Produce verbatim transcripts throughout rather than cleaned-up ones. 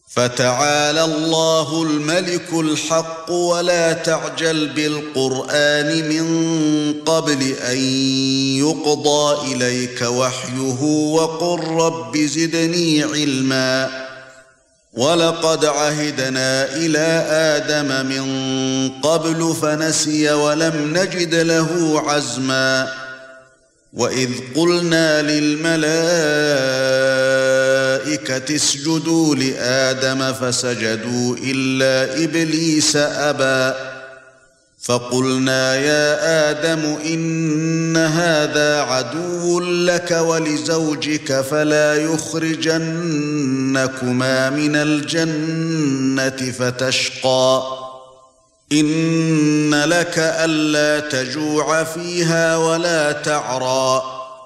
فتعالى الله الملك الحق ولا تعجل بالقرآن من قبل أن يقضى إليك وحيه وقل رب زدني علما ولقد عهدنا إلى آدم من قبل فنسي ولم نجد له عزما وإذ قلنا للملائكة اسجدوا لآدم فسجدوا إلا إبليس أبى فقلنا يا آدم إن هذا عدو لك ولزوجك فلا يخرجنكما من الجنة فتشقى إن لك ألا تجوع فيها ولا تعرى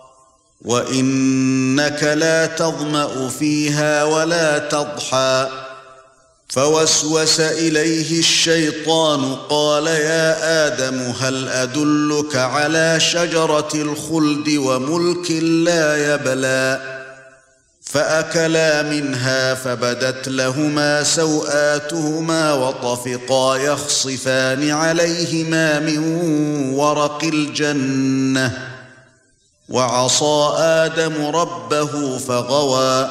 وإنك لا تظمأ فيها ولا تضحى فوسوس إليه الشيطان قال يا آدم هل أدلك على شجرة الخلد وملك لا يبلى فأكلا منها فبدت لهما سوآتهما وطفقا يخصفان عليهما من ورق الجنة وعصى آدم ربه فغوى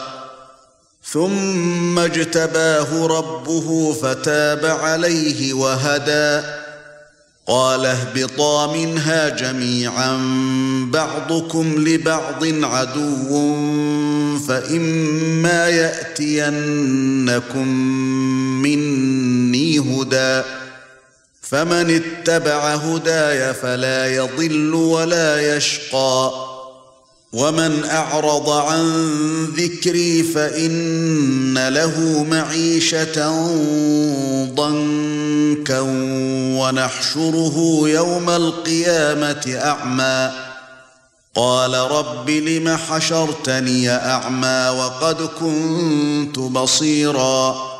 ثم اجتباه ربه فتاب عليه وهدى قال اهبطا منها جميعا بعضكم لبعض عدو فإما يأتينكم مني هدى فمن اتبع هداي فلا يضل ولا يشقى ومن أعرض عن ذكري فإن له معيشة ضنكا ونحشره يوم القيامة أعمى قال رب لم حشرتني أعمى وقد كنت بصيرا